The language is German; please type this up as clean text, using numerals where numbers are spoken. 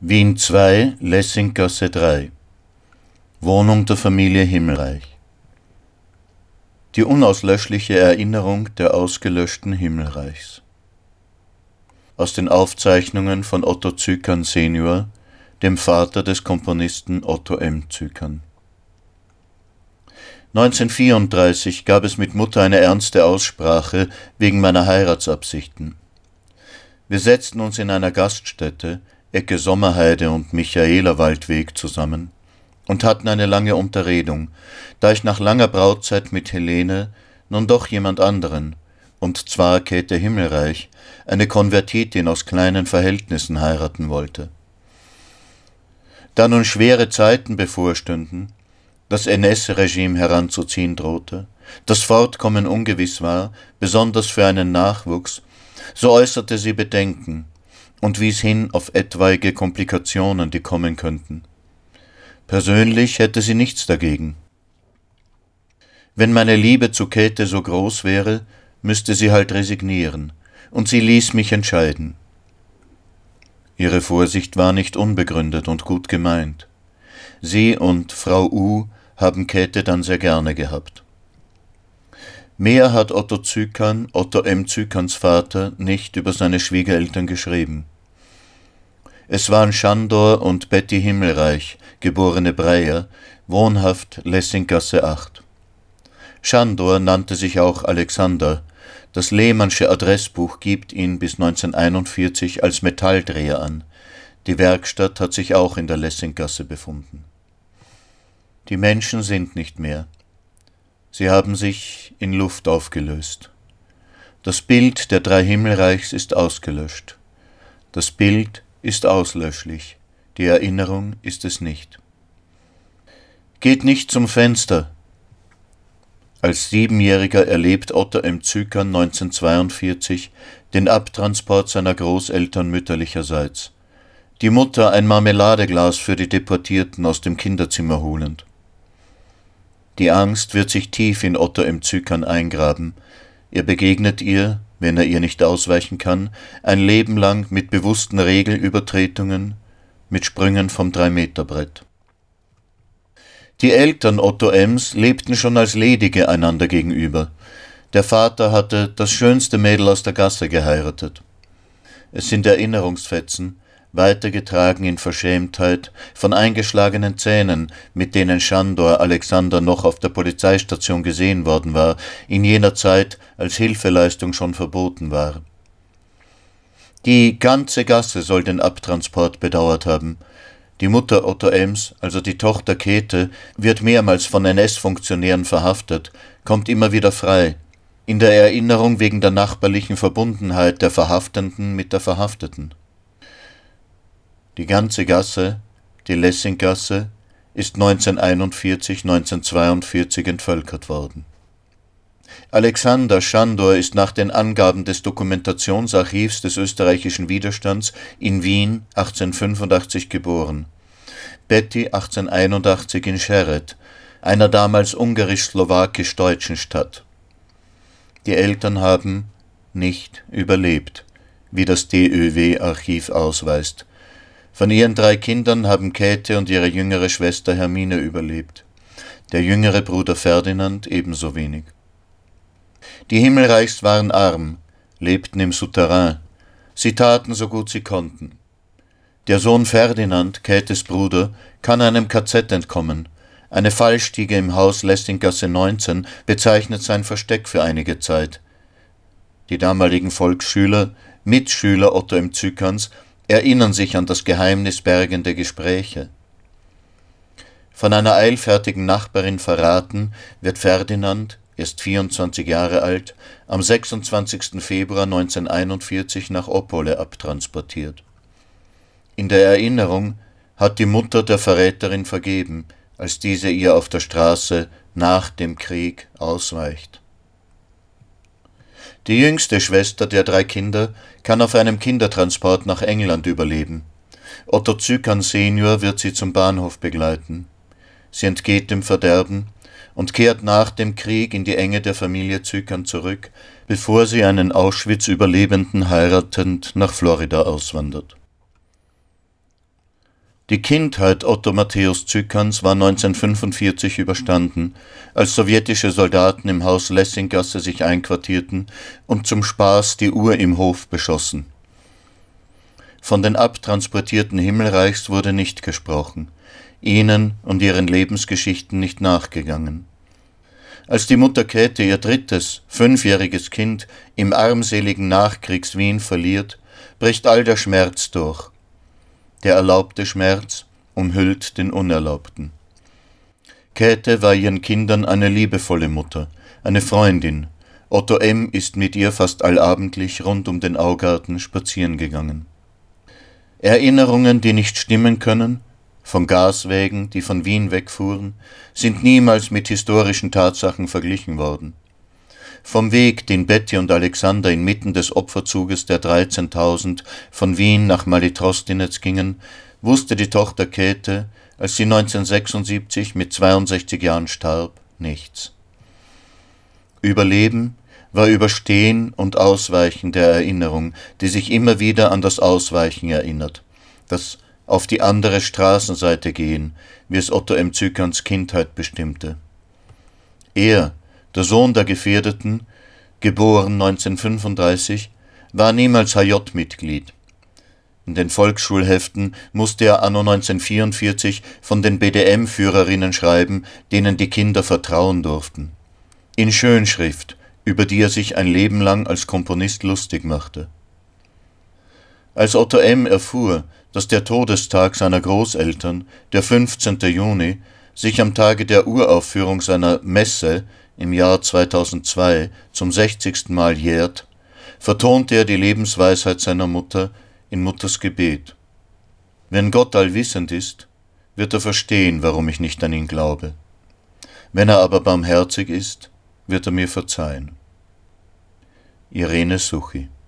Wien 2, Lessinggasse 3. Wohnung der Familie Himmelreich. Die unauslöschliche Erinnerung der ausgelöschten Himmelreichs. Aus den Aufzeichnungen von Otto Zükan senior, dem Vater des Komponisten Otto M. Zükan. 1934 gab es mit Mutter eine ernste Aussprache wegen meiner Heiratsabsichten. Wir setzten uns in einer Gaststätte, Ecke Sommerheide und Michaelerwaldweg zusammen und hatten eine lange Unterredung, da ich nach langer Brautzeit mit Helene nun doch jemand anderen, und zwar Käthe Himmelreich, eine Konvertitin aus kleinen Verhältnissen heiraten wollte. Da nun schwere Zeiten bevorstünden, das NS-Regime heranzuziehen drohte, das Fortkommen ungewiss war, besonders für einen Nachwuchs, so äußerte sie Bedenken und wies hin auf etwaige Komplikationen, die kommen könnten. Persönlich hätte sie nichts dagegen. Wenn meine Liebe zu Käthe so groß wäre, müsste sie halt resignieren, und sie ließ mich entscheiden. Ihre Vorsicht war nicht unbegründet und gut gemeint. Sie und Frau U. haben Käthe dann sehr gerne gehabt. Mehr hat Otto Zükan, Otto M. Zükans Vater, nicht über seine Schwiegereltern geschrieben. Es waren Schandor und Betty Himmelreich, geborene Breyer, wohnhaft Lessinggasse 8. Schandor nannte sich auch Alexander. Das Lehmannsche Adressbuch gibt ihn bis 1941 als Metalldreher an. Die Werkstatt hat sich auch in der Lessinggasse befunden. Die Menschen sind nicht mehr. Sie haben sich in Luft aufgelöst. Das Bild der drei Himmelreichs ist ausgelöscht. Das Bild ist auslöschlich, die Erinnerung ist es nicht. Geht nicht zum Fenster. Als 7-Jähriger erlebt Otto M. Zükan 1942 den Abtransport seiner Großeltern mütterlicherseits. Die Mutter ein Marmeladeglas für die Deportierten aus dem Kinderzimmer holend. Die Angst wird sich tief in Otto M. Zükan eingraben. Er begegnet ihr, wenn er ihr nicht ausweichen kann, ein Leben lang mit bewussten Regelübertretungen, mit Sprüngen vom 3-Meter-Brett. Die Eltern Otto M.s lebten schon als Ledige einander gegenüber. Der Vater hatte das schönste Mädel aus der Gasse geheiratet. Es sind Erinnerungsfetzen, weitergetragen in Verschämtheit, von eingeschlagenen Zähnen, mit denen Schandor Alexander noch auf der Polizeistation gesehen worden war, in jener Zeit, als Hilfeleistung schon verboten war. Die ganze Gasse soll den Abtransport bedauert haben. Die Mutter Otto M.s, also die Tochter Käthe, wird mehrmals von NS-Funktionären verhaftet, kommt immer wieder frei, in der Erinnerung wegen der nachbarlichen Verbundenheit der Verhaftenden mit der Verhafteten. Die ganze Gasse, die Lessinggasse, ist 1941, 1942 entvölkert worden. Alexander Schandor ist nach den Angaben des Dokumentationsarchivs des österreichischen Widerstands in Wien 1885 geboren. Betty 1881 in Šeřed, einer damals ungarisch-slowakisch-deutschen Stadt. Die Eltern haben nicht überlebt, wie das DÖW-Archiv ausweist. Von ihren 3 Kindern haben Käthe und ihre jüngere Schwester Hermine überlebt. Der jüngere Bruder Ferdinand ebenso wenig. Die Himmelreichs waren arm, lebten im Souterrain. Sie taten so gut sie konnten. Der Sohn Ferdinand, Käthes Bruder, kann einem KZ entkommen. Eine Fallstiege im Haus Lessinggasse 19 bezeichnet sein Versteck für einige Zeit. Die damaligen Volksschüler, Mitschüler Otto M. Zükans, erinnern sich an das geheimnisbergende Gespräche. Von einer eilfertigen Nachbarin verraten, wird Ferdinand, erst 24 Jahre alt, am 26. Februar 1941 nach Opole abtransportiert. In der Erinnerung hat die Mutter der Verräterin vergeben, als diese ihr auf der Straße nach dem Krieg ausweicht. Die jüngste Schwester der 3 Kinder kann auf einem Kindertransport nach England überleben. Otto Zükan senior wird sie zum Bahnhof begleiten. Sie entgeht dem Verderben und kehrt nach dem Krieg in die Enge der Familie Zükan zurück, bevor sie einen Auschwitz-Überlebenden heiratend nach Florida auswandert. Die Kindheit Otto Matthäus Zückerns war 1945 überstanden, als sowjetische Soldaten im Haus Lessinggasse sich einquartierten und zum Spaß die Uhr im Hof beschossen. Von den abtransportierten Himmelreichs wurde nicht gesprochen, ihnen und ihren Lebensgeschichten nicht nachgegangen. Als die Mutter Käthe ihr drittes, 5-jähriges Kind im armseligen Nachkriegs-Wien verliert, bricht all der Schmerz durch. Der erlaubte Schmerz umhüllt den Unerlaubten. Käthe war ihren Kindern eine liebevolle Mutter, eine Freundin. Otto M. ist mit ihr fast allabendlich rund um den Augarten spazieren gegangen. Erinnerungen, die nicht stimmen können, von Gaswägen, die von Wien wegfuhren, sind niemals mit historischen Tatsachen verglichen worden. Vom Weg, den Betty und Alexander inmitten des Opferzuges der 13.000 von Wien nach Malitrostinez gingen, wusste die Tochter Käthe, als sie 1976 mit 62 Jahren starb, nichts. Überleben war Überstehen und Ausweichen der Erinnerung, die sich immer wieder an das Ausweichen erinnert, das auf die andere Straßenseite gehen, wie es Otto M. Zückerns Kindheit bestimmte. Er, der Sohn der Gefährdeten, geboren 1935, war niemals HJ-Mitglied. In den Volksschulheften musste er anno 1944 von den BDM-Führerinnen schreiben, denen die Kinder vertrauen durften. In Schönschrift, über die er sich ein Leben lang als Komponist lustig machte. Als Otto M. erfuhr, dass der Todestag seiner Großeltern, der 15. Juni, sich am Tage der Uraufführung seiner Messe im Jahr 2002 zum 60. Mal jährt, vertonte er die Lebensweisheit seiner Mutter in Mutters Gebet. Wenn Gott allwissend ist, wird er verstehen, warum ich nicht an ihn glaube. Wenn er aber barmherzig ist, wird er mir verzeihen. Irene Suchi.